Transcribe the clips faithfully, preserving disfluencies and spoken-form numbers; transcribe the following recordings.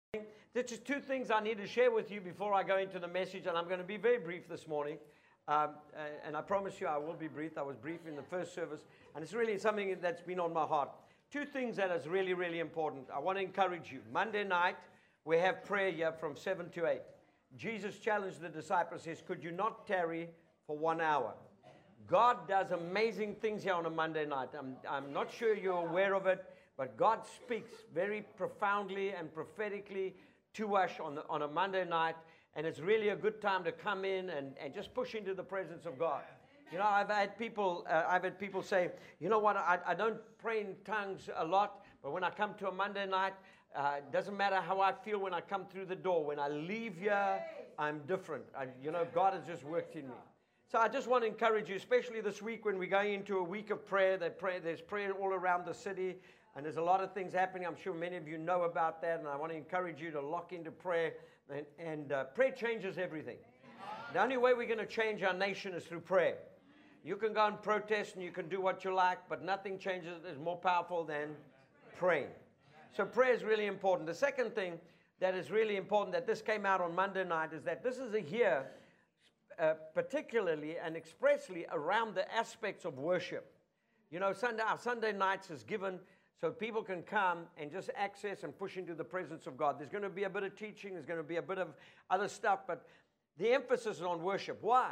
There's just two things I need to share with you before I go into the message, and I'm going to be very brief this morning. Um, and I promise you I will be brief. I was brief in the first service, and it's really something that's been on my heart. Two things that is really, really important. I want to encourage you. Monday night, we have prayer here from seven to eight. Jesus challenged the disciples, says, could you not tarry for one hour? God does amazing things here on a Monday night. I'm, I'm not sure you're aware of it, but God speaks very profoundly and prophetically to us on, the, on a Monday night, and it's really a good time to come in and, and just push into the presence of God. You know, I've had people, uh, I've had people say, you know what, I, I don't pray in tongues a lot, but when I come to a Monday night, uh, it doesn't matter how I feel when I come through the door. When I leave here, I'm different. I, you know, God has just worked in me. So I just want to encourage you, especially this week when we're going into a week of prayer. That pray, there's prayer all around the city, and there's a lot of things happening. I'm sure many of you know about that, and I want to encourage you to lock into prayer. And, and uh, prayer changes everything. The only way we're going to change our nation is through prayer. You can go and protest, and you can do what you like, but nothing changes is more powerful than praying. So prayer is really important. The second thing that is really important that this came out on Monday night is that this is a year uh, particularly and expressly around the aspects of worship. You know, Sunday, our Sunday nights is given so people can come and just access and push into the presence of God. There's going to be a bit of teaching. There's going to be a bit of other stuff, but the emphasis is on worship. Why?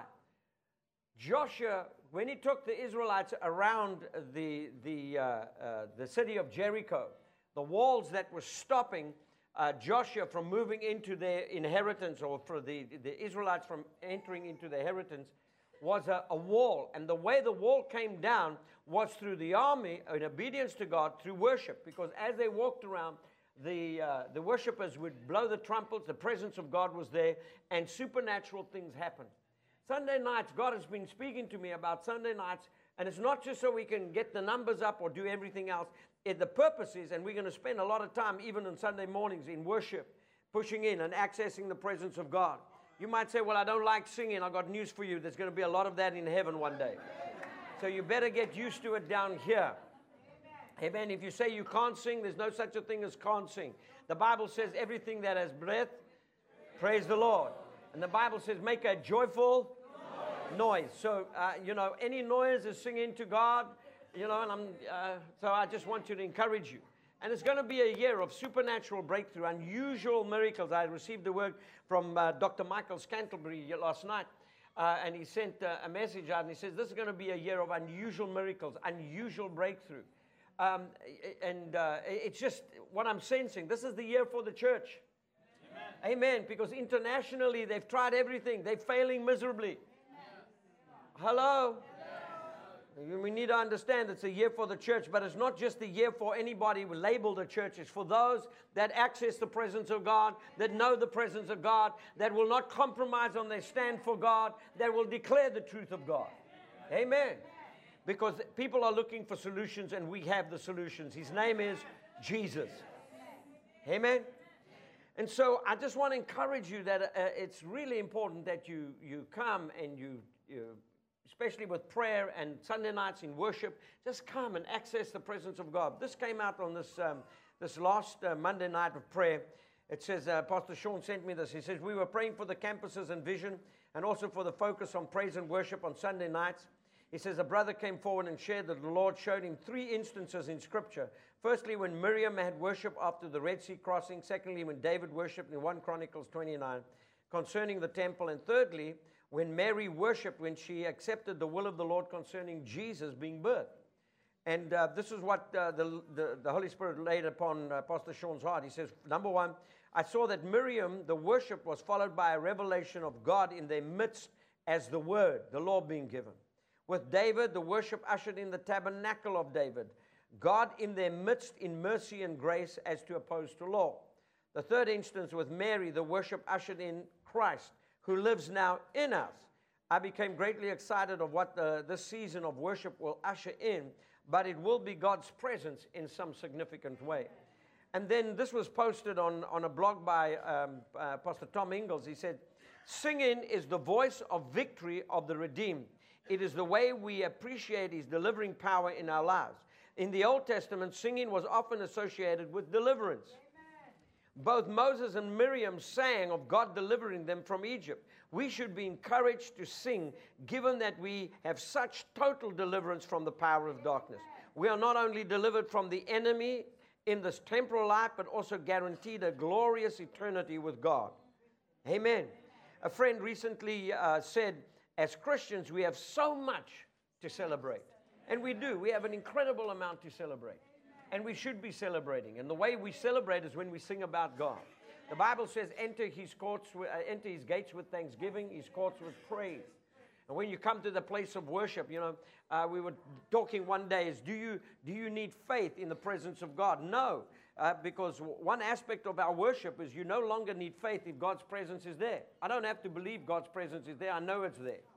Joshua, when he took the Israelites around the, the, uh, uh, the city of Jericho, the walls that were stopping uh, Joshua from moving into their inheritance, or for the, the Israelites from entering into their inheritance, was a, a wall. And the way the wall came down was through the army, in obedience to God, through worship. Because as they walked around, the, uh, the worshipers would blow the trumpets, the presence of God was there, and supernatural things happened. Sunday nights, God has been speaking to me about Sunday nights, and it's not just so we can get the numbers up or do everything else. It, the purpose is, and we're going to spend a lot of time, even on Sunday mornings, in worship, pushing in and accessing the presence of God. You might say, well, I don't like singing. I've got news for you. There's going to be a lot of that in heaven one day. So you better get used to it down here. Amen. If you say you can't sing, there's no such a thing as can't sing. The Bible says everything that has breath, praise the Lord. And the Bible says make a joyful noise. So, uh, you know, any noise is singing to God, you know, and I'm, uh, so I just want you to encourage you. And it's going to be a year of supernatural breakthrough, unusual miracles. I received the word from uh, Doctor Michael Scantlebury last night, uh, and he sent uh, a message out, and he says, this is going to be a year of unusual miracles, unusual breakthrough. Um, and uh, it's just what I'm sensing. This is the year for the church. Amen. Amen. Because internationally, they've tried everything. They're failing miserably. Hello? We need to understand it's a year for the church, but it's not just the year for anybody labeled a church. It's for those that access the presence of God, that know the presence of God, that will not compromise on their stand for God, that will declare the truth of God. Amen. Because people are looking for solutions, and we have the solutions. His name is Jesus. Amen. And so I just want to encourage you that uh, it's really important that you, you come and you, you especially with prayer and Sunday nights in worship, just come and access the presence of God. This came out on this, um, this last uh, Monday night of prayer. It says, uh, Pastor Sean sent me this. He says, we were praying for the campuses and vision, and also for the focus on praise and worship on Sunday nights. He says, a brother came forward and shared that the Lord showed him three instances in Scripture. Firstly, when Miriam had worship after the Red Sea crossing. Secondly, when David worshiped in First Chronicles twenty-nine concerning the temple. And thirdly, when Mary worshiped, when she accepted the will of the Lord concerning Jesus being birthed. And uh, this is what uh, the, the, the Holy Spirit laid upon uh, Pastor Sean's heart. He says, number one, I saw that Miriam, the worship, was followed by a revelation of God in their midst as the word, the law being given. With David, the worship ushered in the tabernacle of David, God in their midst in mercy and grace as to opposed to law. The third instance with Mary, the worship ushered in Christ, who lives now in us. I became greatly excited of what the, this season of worship will usher in, but it will be God's presence in some significant way. And then this was posted on, on a blog by um, uh, Pastor Tom Ingalls. He said, singing is the voice of victory of the redeemed. It is the way we appreciate His delivering power in our lives. In the Old Testament, singing was often associated with deliverance. Both Moses and Miriam sang of God delivering them from Egypt. We should be encouraged to sing, given that we have such total deliverance from the power of darkness. We are not only delivered from the enemy in this temporal life, but also guaranteed a glorious eternity with God. Amen. A friend recently uh, said, as Christians, we have so much to celebrate. And we do. We have an incredible amount to celebrate. And we should be celebrating. And the way we celebrate is when we sing about God. The Bible says, enter his courts, with, uh, enter his gates with thanksgiving, his courts with praise. And when you come to the place of worship, you know, uh, we were talking one day is, do you, do you need faith in the presence of God? No, uh, because one aspect of our worship is you no longer need faith if God's presence is there. I don't have to believe God's presence is there. I know it's there.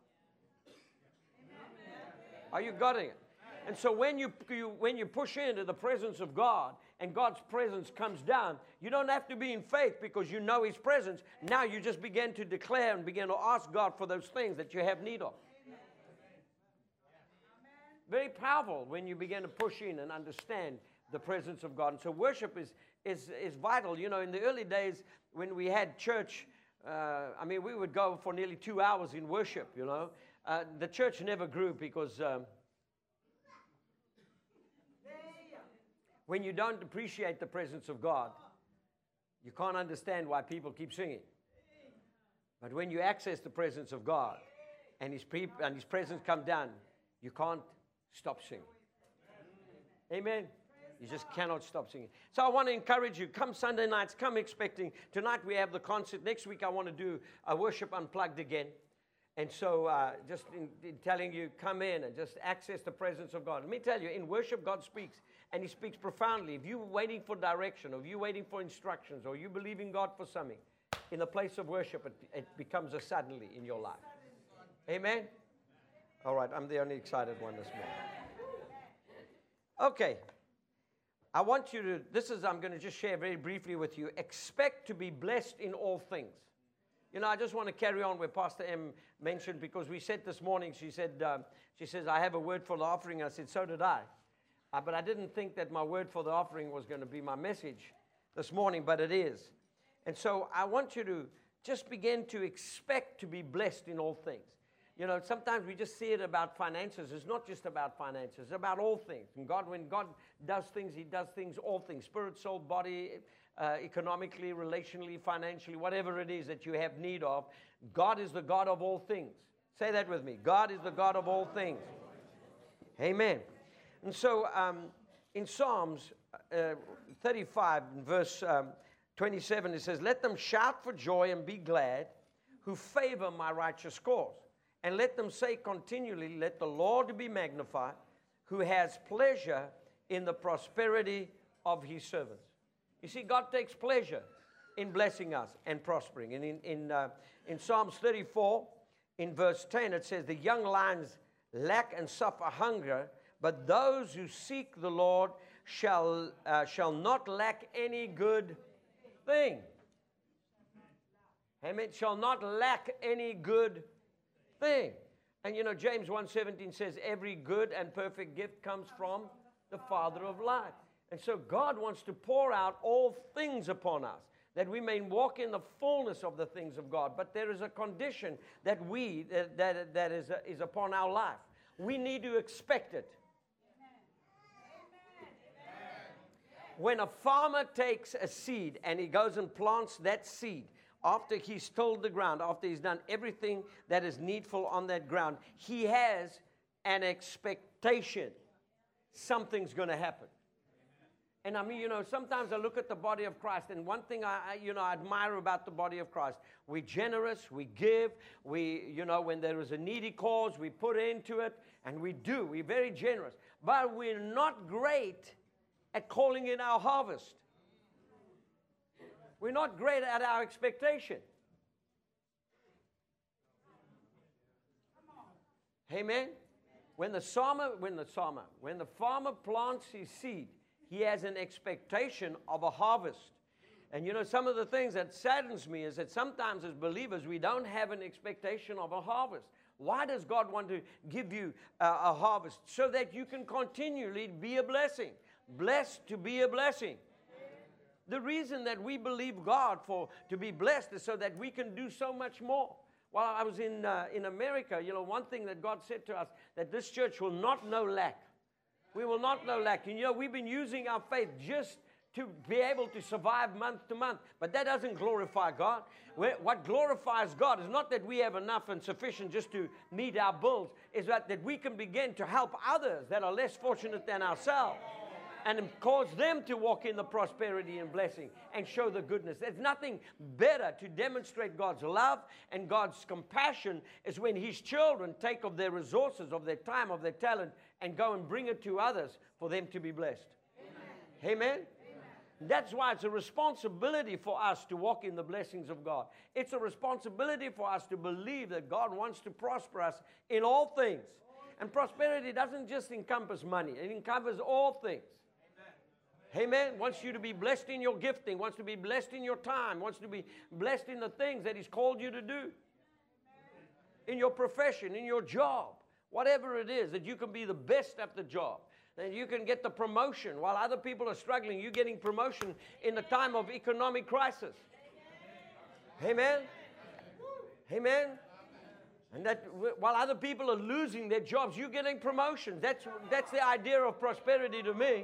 Are you getting it? And so when you, you when you push into the presence of God and God's presence comes down, you don't have to be in faith because you know his presence. Now you just begin to declare and begin to ask God for those things that you have need of. Very powerful when you begin to push in and understand the presence of God. And so worship is, is, is vital. You know, in the early days when we had church, uh, I mean, we would go for nearly two hours in worship, you know. Uh, the church never grew because... Um, When you don't appreciate the presence of God, you can't understand why people keep singing. But when you access the presence of God and his, pre- and his presence come down, you can't stop singing. Amen. You just cannot stop singing. So I want to encourage you, come Sunday nights, come expecting. Tonight we have the concert. Next week I want to do a worship unplugged again. And so uh, just in, in telling you, come in and just access the presence of God. Let me tell you, in worship, God speaks. And he speaks profoundly. If you're waiting for direction, or if you're waiting for instructions, or you believe in God for something, in the place of worship, it, it becomes a suddenly in your life. Amen? All right, I'm the only excited one this morning. Okay. I want you to, this is, I'm going to just share very briefly with you. Expect to be blessed in all things. You know, I just want to carry on where Pastor M mentioned, because we said this morning, she said, um, she says, I have a word for the offering. I said, so did I. Uh, but I didn't think that my word for the offering was going to be my message this morning, but it is. And so I want you to just begin to expect to be blessed in all things. You know, sometimes we just see it about finances. It's not just about finances. It's about all things. And God, when God does things, he does things, all things. Spirit, soul, body, uh, economically, relationally, financially, whatever it is that you have need of. God is the God of all things. Say that with me. God is the God of all things. Amen. And so um, in Psalms uh, thirty-five, verse um, twenty-seven, it says, let them shout for joy and be glad who favor my righteous cause. And let them say continually, let the Lord be magnified, who has pleasure in the prosperity of his servants. You see, God takes pleasure in blessing us and prospering. And in, in, uh, in Psalms thirty-four, in verse ten, it says, the young lions lack and suffer hunger, but those who seek the Lord shall, uh, shall not lack any good thing. Amen. Shall not lack any good thing. And you know, James one seventeen says, every good and perfect gift comes from the Father of light. And so God wants to pour out all things upon us, that we may walk in the fullness of the things of God. But there is a condition that we, that, that, that is, is upon our life. We need to expect it. When a farmer takes a seed and he goes and plants that seed, after he's tilled the ground, after he's done everything that is needful on that ground, he has an expectation. Something's going to happen. And I mean, you know, sometimes I look at the body of Christ, and one thing I, I, you know, I admire about the body of Christ, we're generous, we give, we, you know, when there is a needy cause, we put into it, and we do. We're very generous. But we're not great at calling in our harvest. We're not great at our expectation. Amen. When the farmer, when the farmer, when the farmer plants his seed, he has an expectation of a harvest. And you know, some of the things that saddens me is that sometimes as believers, we don't have an expectation of a harvest. Why does God want to give you a, a harvest? So that you can continually be a blessing. Blessed to be a blessing. The reason that we believe God for to be blessed is so that we can do so much more. While I was in, uh, in America, you know, one thing that God said to us, that this church will not know lack. We will not know lack. And, you know, we've been using our faith just to be able to survive month to month. But that doesn't glorify God. What glorifies God is not that we have enough and sufficient just to meet our bills, is that, that we can begin to help others that are less fortunate than ourselves and cause them to walk in the prosperity and blessing and show the goodness. There's nothing better to demonstrate God's love and God's compassion is when His children take of their resources, of their time, of their talent, and go and bring it to others for them to be blessed. Amen? Amen? Amen. That's why it's a responsibility for us to walk in the blessings of God. It's a responsibility for us to believe that God wants to prosper us in all things. And prosperity doesn't just encompass money. It encompasses all things. Amen. Wants you to be blessed in your gifting, wants to be blessed in your time, wants to be blessed in the things that He's called you to do. In your profession, in your job, whatever it is, that you can be the best at the job. And you can get the promotion. While other people are struggling, you're getting promotion in the time of economic crisis. Amen. Amen. And that while other people are losing their jobs, you're getting promotions. That's, that's the idea of prosperity to me.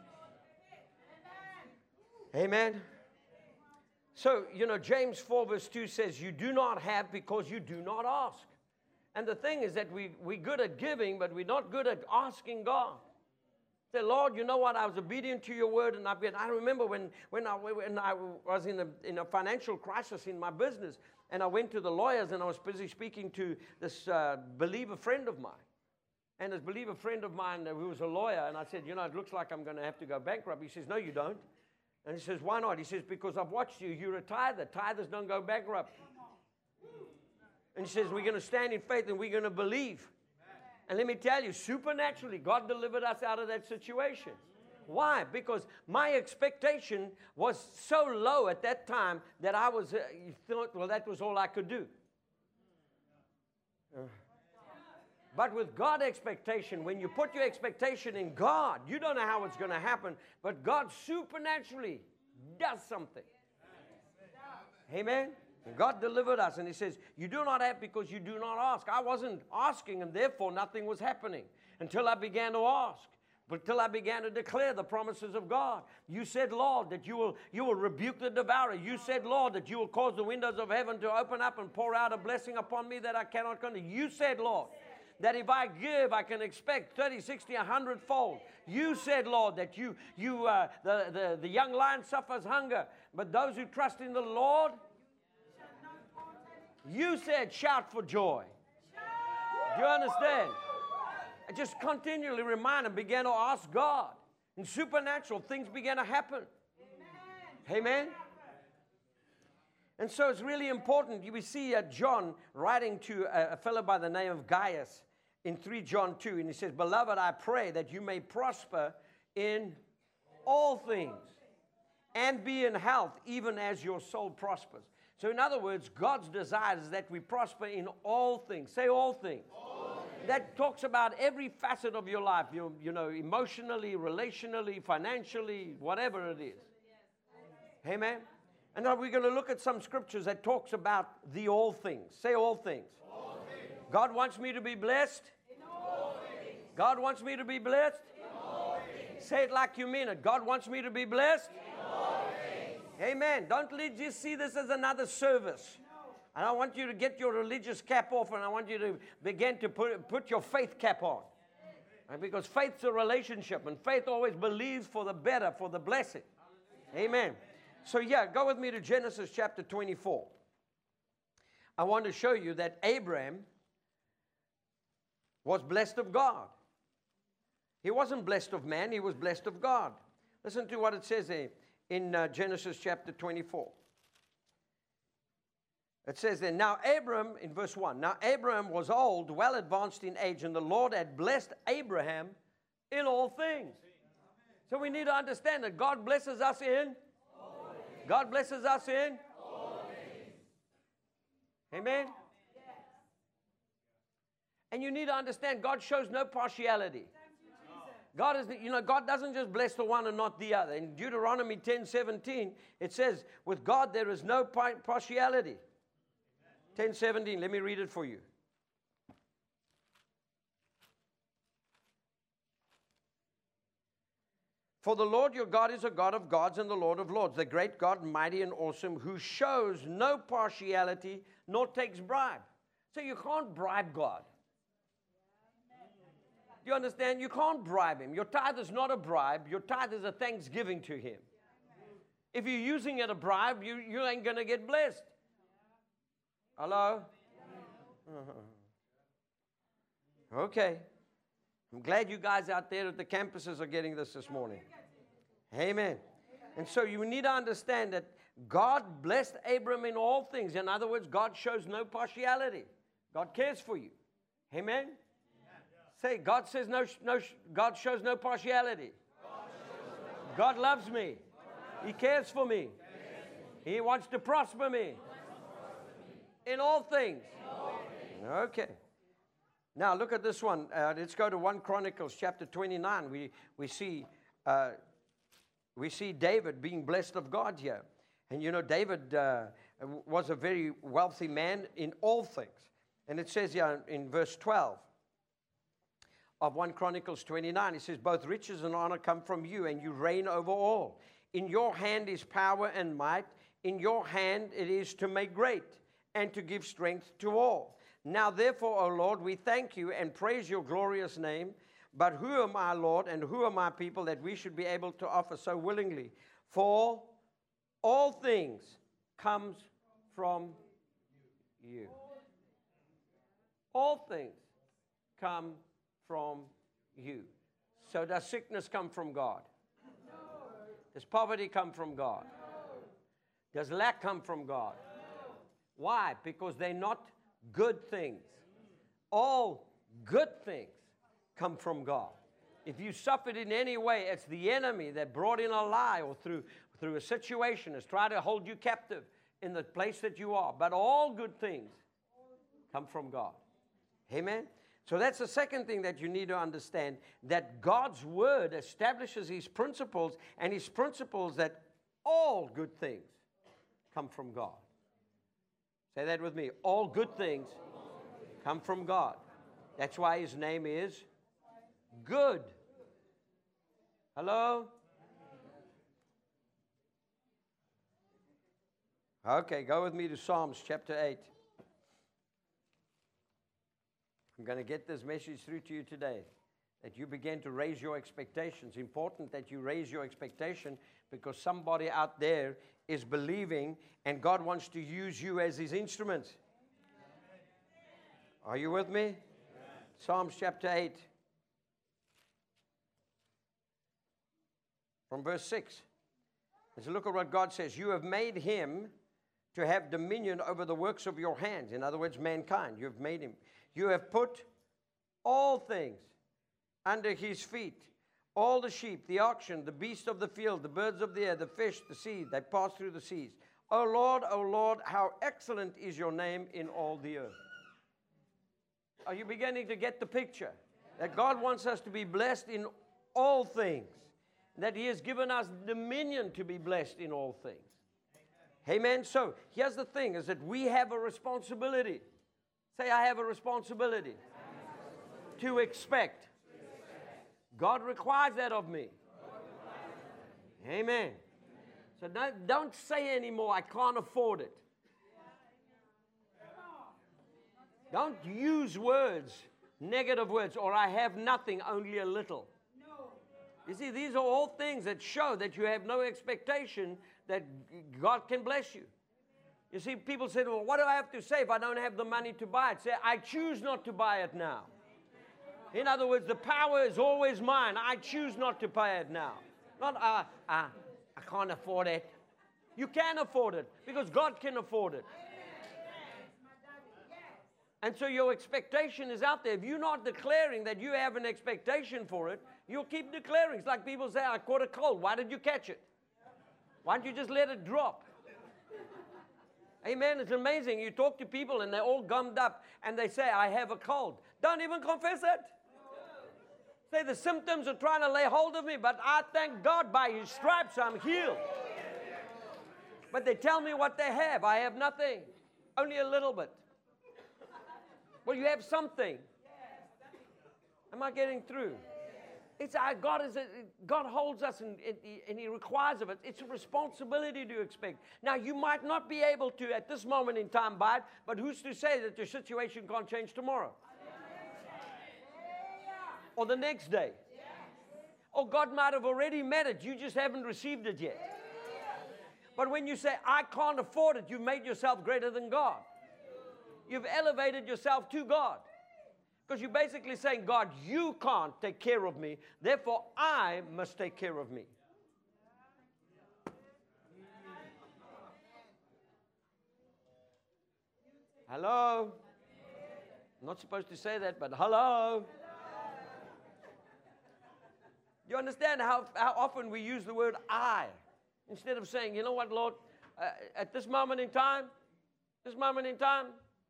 Amen. So, you know, James four verse two says, you do not have because you do not ask. And the thing is that we, we're good at giving, but we're not good at asking God. Say, Lord, you know what? I was obedient to your word. And I've been, I remember when, when, I, when I was in a, in a financial crisis in my business, and I went to the lawyers, and I was busy speaking to this uh, believer friend of mine. And this believer friend of mine who was a lawyer, and I said, you know, it looks like I'm going to have to go bankrupt. He says, no, you don't. And he says, why not? He says, because I've watched you. You're a tither. Tithers don't go bankrupt. And he says, we're going to stand in faith and we're going to believe. And let me tell you, supernaturally, God delivered us out of that situation. Why? Because my expectation was so low at that time that I was, uh, you thought, well, that was all I could do. Uh, But with God expectation, when you put your expectation in God, you don't know how it's going to happen, but God supernaturally does something. Amen? And God delivered us, and He says, you do not have because you do not ask. I wasn't asking, and therefore nothing was happening until I began to ask. But until I began to declare the promises of God. You said, Lord, that you will, you will rebuke the devourer. You said, Lord, that you will cause the windows of heaven to open up and pour out a blessing upon me that I cannot contain. You said, Lord, that if I give, I can expect thirty, sixty, a hundred fold. You said, Lord, that you, you, uh, the, the, the young lion suffers hunger, but those who trust in the Lord, you said, shout for joy. Do you understand? I just continually remind and began to ask God. And supernatural things began to happen. Amen. Amen. And so it's really important. We see uh, John writing to a, a fellow by the name of Gaius in three John two. And he says, beloved, I pray that you may prosper in all things and be in health, even as your soul prospers. So in other words, God's desire is that we prosper in all things. Say all things. All things. That talks about every facet of your life, you, you know, emotionally, relationally, financially, whatever it is. Amen. And now we're going to look at some scriptures that talks about the all things. Say all things. All things. God wants me to be blessed. In all things. God wants me to be blessed. In all things. Say it like you mean it. God wants me to be blessed. In all things. Amen. Don't just see this as another service. No. And I want you to get your religious cap off, and I want you to begin to put, put your faith cap on. And because faith's a relationship, and faith always believes for the better, for the blessing. Amen. So yeah, go with me to Genesis chapter twenty-four. I want to show you that Abraham was blessed of God. He wasn't blessed of man, he was blessed of God. Listen to what it says there in uh, Genesis chapter twenty-four. It says there, now Abraham, in verse one, now Abraham was old, well advanced in age, and the Lord had blessed Abraham in all things. So we need to understand that God blesses us in God blesses us in all things. Amen? Yes. And you need to understand God shows no partiality. God is, the, you know, God doesn't just bless the one and not the other. In Deuteronomy ten seventeen, it says, with God there is no partiality. ten seventeen, let me read it for you. For the Lord your God is a God of gods and the Lord of lords, the great God, mighty and awesome, who shows no partiality nor takes bribe. So you can't bribe God. Do you understand? You can't bribe him. Your tithe is not a bribe. Your tithe is a thanksgiving to him. If you're using it a bribe, you, you ain't going to get blessed. Hello? Uh-huh. Okay. I'm glad you guys out there at the campuses are getting this this morning. Amen. And so you need to understand that God blessed Abram in all things. In other words, God shows no partiality. God cares for you. Amen. Say, God says no, no, God shows no partiality. God loves me. He cares for me. He wants to prosper me. In all things. Okay. Now look at this one. Uh, let's go to First Chronicles chapter twenty-nine. We we see uh, we see David being blessed of God here, and you know David uh, was a very wealthy man in all things. And it says here in verse twelve of First Chronicles twenty-nine, it says, "Both riches and honor come from you, and you reign over all. In your hand is power and might. In your hand it is to make great and to give strength to all. Now, therefore, O Lord, we thank you and praise your glorious name. But who am I, Lord, and who are my people that we should be able to offer so willingly? For all things comes from you." All things come from you. So does sickness come from God? No. Does poverty come from God? No. Does lack come from God? No. Why? Because they're not good things. All good things come from God. If you suffered in any way, it's the enemy that brought in a lie or through, through a situation has tried to hold you captive in the place that you are. But all good things come from God. Amen? So that's the second thing that you need to understand, that God's word establishes his principles, and his principles that all good things come from God. Say that with me. All good things come from God. That's why his name is good. Hello? Okay, go with me to Psalms chapter eight. I'm going to get this message through to you today, that you begin to raise your expectations. Important that you raise your expectation, because somebody out there is believing, and God wants to use you as his instrument. Are you with me? Amen. Psalms chapter eight. From verse six. Let's look at what God says. "You have made him to have dominion over the works of your hands." In other words, mankind. You have made him. "You have put all things under his feet. All the sheep, the oxen, the beasts of the field, the birds of the air, the fish, the sea, they pass through the seas. O Lord, O Lord, how excellent is your name in all the earth." Are you beginning to get the picture? That God wants us to be blessed in all things. That he has given us dominion to be blessed in all things. Amen. So here's the thing, is that we have a responsibility. Say, I have a responsibility to expect. God requires that of me. Amen. So don't, don't say anymore, I can't afford it. Don't use words, negative words, or I have nothing, only a little. You see, these are all things that show that you have no expectation that God can bless you. You see, people say, well, what do I have to say if I don't have the money to buy it? Say, I choose not to buy it now. In other words, the power is always mine. I choose not to buy it now. Not, uh, uh, I can't afford it. You can afford it because God can afford it. And so your expectation is out there. If you're not declaring that you have an expectation for it, you'll keep declaring. It's like people say, I caught a cold. Why did you catch it? Why don't you just let it drop? Amen. It's amazing. You talk to people and they're all gummed up and they say, I have a cold. Don't even confess it. Say, the symptoms are trying to lay hold of me, but I thank God by His stripes I'm healed. But they tell me what they have. I have nothing. Only a little bit. Well, you have something. Am I getting through? It's our God is a, God holds us and, and He requires of it. It's a responsibility to expect. Now, you might not be able to at this moment in time buy it, but who's to say that your situation can't change tomorrow? Or the next day? Or God might have already met it. You just haven't received it yet. But when you say, I can't afford it, you've made yourself greater than God. You've elevated yourself to God. Because you're basically saying, God, you can't take care of me, therefore I must take care of me. Hello? I'm not supposed to say that, but hello? You understand how, how often we use the word I? Instead of saying, you know what, Lord, uh, at this moment in time, this moment in time,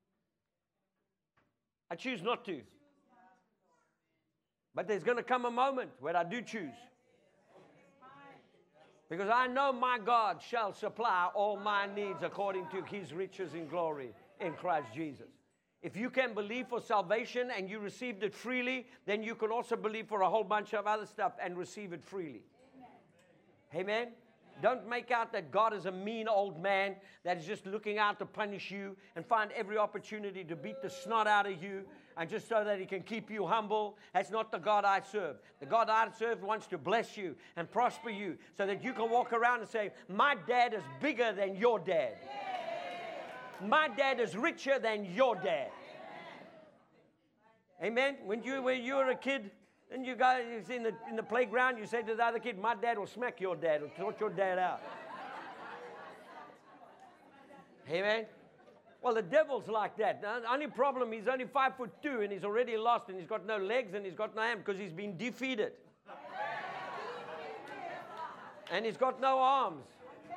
I choose not to. But there's going to come a moment where I do choose. Because I know my God shall supply all my needs according to His riches in glory in Christ Jesus. If you can believe for salvation and you received it freely, then you can also believe for a whole bunch of other stuff and receive it freely. Amen? Amen? Don't make out that God is a mean old man that is just looking out to punish you and find every opportunity to beat the snot out of you and just so that He can keep you humble. That's not the God I serve. The God I serve wants to bless you and prosper you so that you can walk around and say, my dad is bigger than your dad. My dad is richer than your dad. Amen? When you, when you were a kid, and you guys in the, in the playground, you say to the other kid, my dad will smack your dad, or sort your dad out. Amen? Well, the devil's like that. The only problem, he's only five foot two, and he's already lost, and he's got no legs, and he's got no hand, because he's been defeated. And he's got no arms.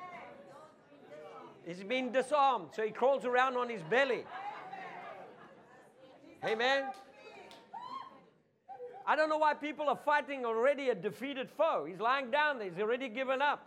He's been disarmed, so he crawls around on his belly. Amen? I don't know why people are fighting already a defeated foe. He's lying down there. He's already given up.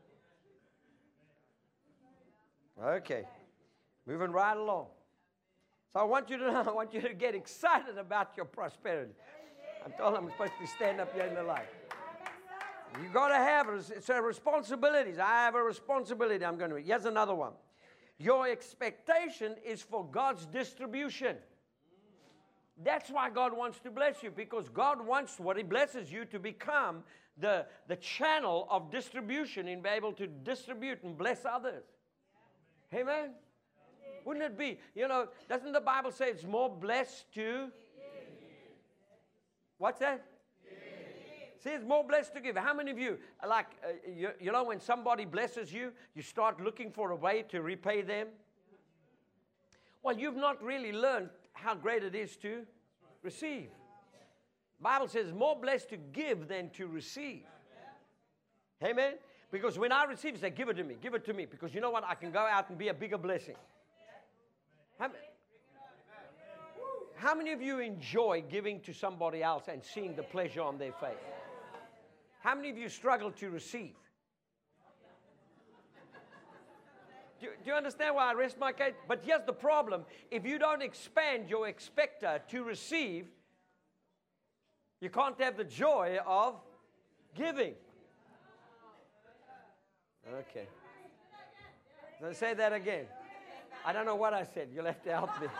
Okay. Moving right along. So I want you to know, I want you to get excited about your prosperity. I'm told I'm supposed to stand up here in the light. You got to have it. It's a responsibility. I have a responsibility I'm going to. Here's another one. Your expectation is for God's distribution. That's why God wants to bless you, because God wants what He blesses you to become the, the channel of distribution and be able to distribute and bless others. Amen? Wouldn't it be? You know, doesn't the Bible say it's more blessed to? What's that? See, it's more blessed to give. How many of you, like, uh, you, you know, when somebody blesses you, you start looking for a way to repay them? Well, you've not really learned how great it is to receive. The Bible says more blessed to give than to receive. Amen? Because when I receive, say, give it to me, give it to me. Because you know what? I can go out and be a bigger blessing. How, how many of you enjoy giving to somebody else and seeing the pleasure on their face? How many of you struggle to receive? Do, do you understand why I rest my case? But here's the problem. If you don't expand your expector to receive, you can't have the joy of giving. Okay. Let's say that again. I don't know what I said. You'll have to help me.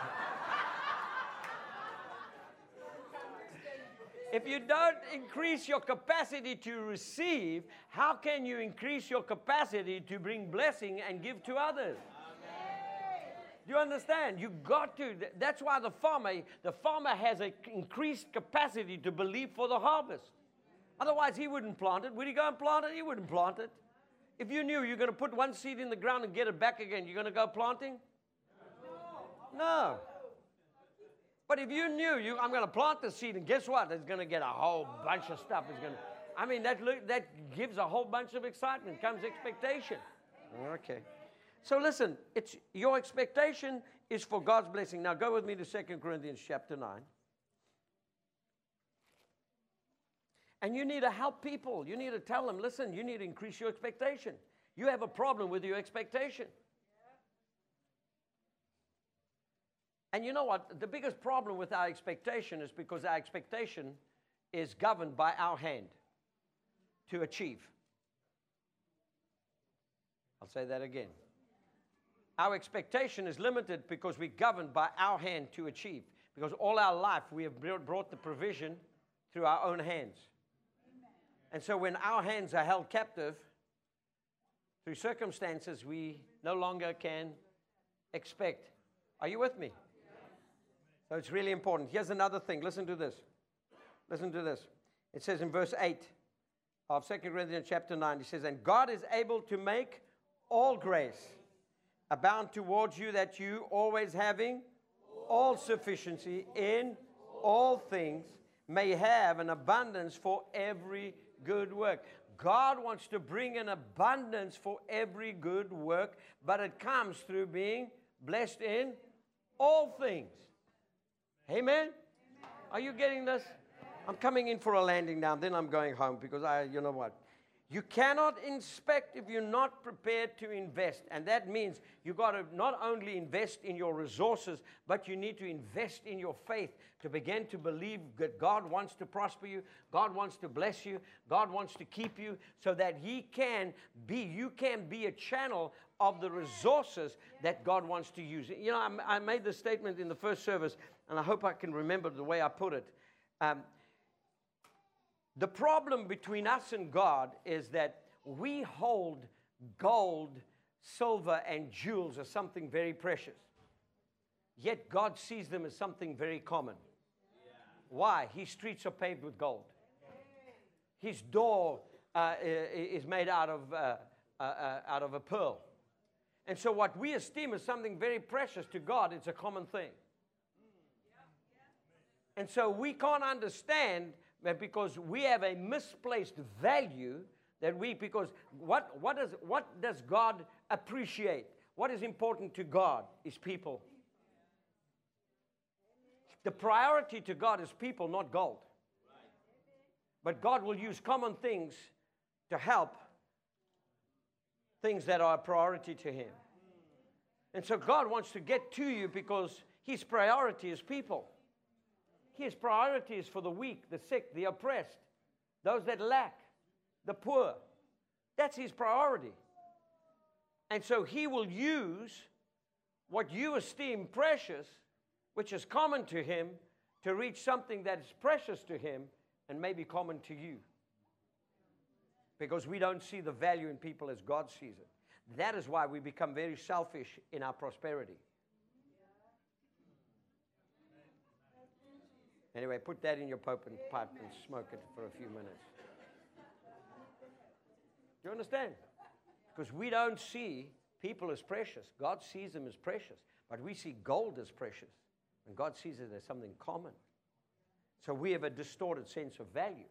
If you don't increase your capacity to receive, how can you increase your capacity to bring blessing and give to others? Do you understand? You got to. That's why the farmer, the farmer has an increased capacity to believe for the harvest. Otherwise, he wouldn't plant it. Would he go and plant it? He wouldn't plant it. If you knew you're going to put one seed in the ground and get it back again, you're going to go planting? No. But if you knew, you, I'm going to plant the seed, and guess what? It's going to get a whole bunch of stuff. It's going to, I mean, that, that gives a whole bunch of excitement. Comes expectation. Okay. So listen, it's, your expectation is for God's blessing. Now go with me to Second Corinthians chapter nine. And you need to help people. You need to tell them, listen, you need to increase your expectation. You have a problem with your expectation. And you know what? The biggest problem with our expectation is because our expectation is governed by our hand to achieve. I'll say that again. Our expectation is limited because we're governed by our hand to achieve. Because all our life we have brought the provision through our own hands. Amen. And so when our hands are held captive through circumstances we no longer can expect. Are you with me? So it's really important. Here's another thing. Listen to this. Listen to this. It says in verse eight of Second Corinthians chapter nine, it says, and God is able to make all grace abound towards you, that you always having all sufficiency in all things may have an abundance for every good work. God wants to bring an abundance for every good work, but it comes through being blessed in all things. Amen? Amen. Are you getting this? I'm coming in for a landing now, then I'm going home because I, you know what? You cannot inspect if you're not prepared to invest. And that means you've got to not only invest in your resources, but you need to invest in your faith to begin to believe that God wants to prosper you, God wants to bless you, God wants to keep you so that He can be, you can be a channel of the resources that God wants to use. You know, I, I made this statement in the first service, and I hope I can remember the way I put it. Um, The problem between us and God is that we hold gold, silver, and jewels as something very precious. Yet God sees them as something very common. Why? His streets are paved with gold. His door uh, is made out of, uh, uh, uh, out of a pearl. And so what we esteem as something very precious to God, it's a common thing. And so we can't understand because we have a misplaced value that we, because what, what, does, what does God appreciate? What is important to God is people. The priority to God is people, not gold. But God will use common things to help things that are a priority to Him. And so God wants to get to you because His priority is people. His priority is for the weak, the sick, the oppressed, those that lack, the poor. That's His priority. And so He will use what you esteem precious, which is common to Him, to reach something that is precious to Him and maybe common to you. Because we don't see the value in people as God sees it. That is why we become very selfish in our prosperity. Anyway, put that in your pipe and, pipe and smoke it for a few minutes. Do you understand? Because we don't see people as precious. God sees them as precious. But we see gold as precious. And God sees it as something common. So we have a distorted sense of value.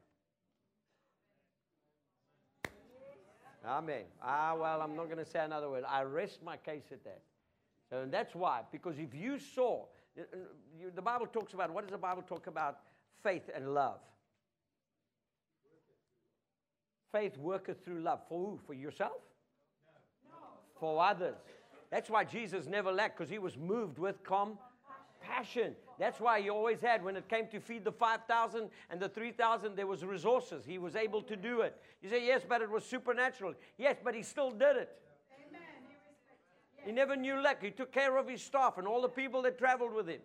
Amen. Ah, well, I'm not going to say another word. I rest my case at that. So and that's why. Because if you saw... You, the Bible talks about, what does the Bible talk about? Faith and love. Faith worketh through love. For who? For yourself? No. For others. That's why Jesus never lacked, because He was moved with compassion. That's why He always had, when it came to feed the five thousand and the three thousand, there was resources. He was able to do it. You say, yes, but it was supernatural. Yes, but He still did it. He never knew lack. He took care of His staff and all the people that traveled with Him.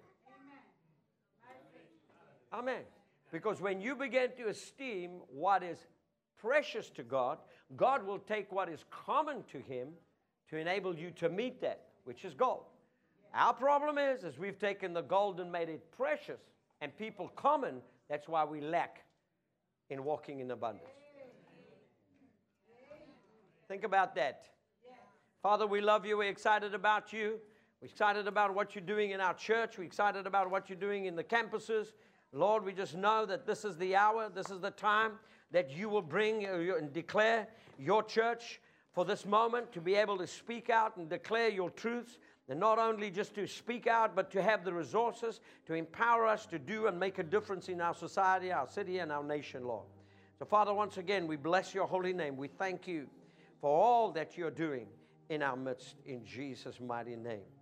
Amen. Amen. Because when you begin to esteem what is precious to God, God will take what is common to Him to enable you to meet that, which is gold. Our problem is, is we've taken the gold and made it precious, and people common. That's why we lack in walking in abundance. Think about that. Father, we love You. We're excited about You. We're excited about what You're doing in our church. We're excited about what You're doing in the campuses. Lord, we just know that this is the hour, this is the time that You will bring and declare Your church for this moment to be able to speak out and declare Your truths. And not only just to speak out, but to have the resources to empower us to do and make a difference in our society, our city, and our nation, Lord. So, Father, once again, we bless your holy name. We thank you for all that you're doing in our midst, in Jesus' mighty name.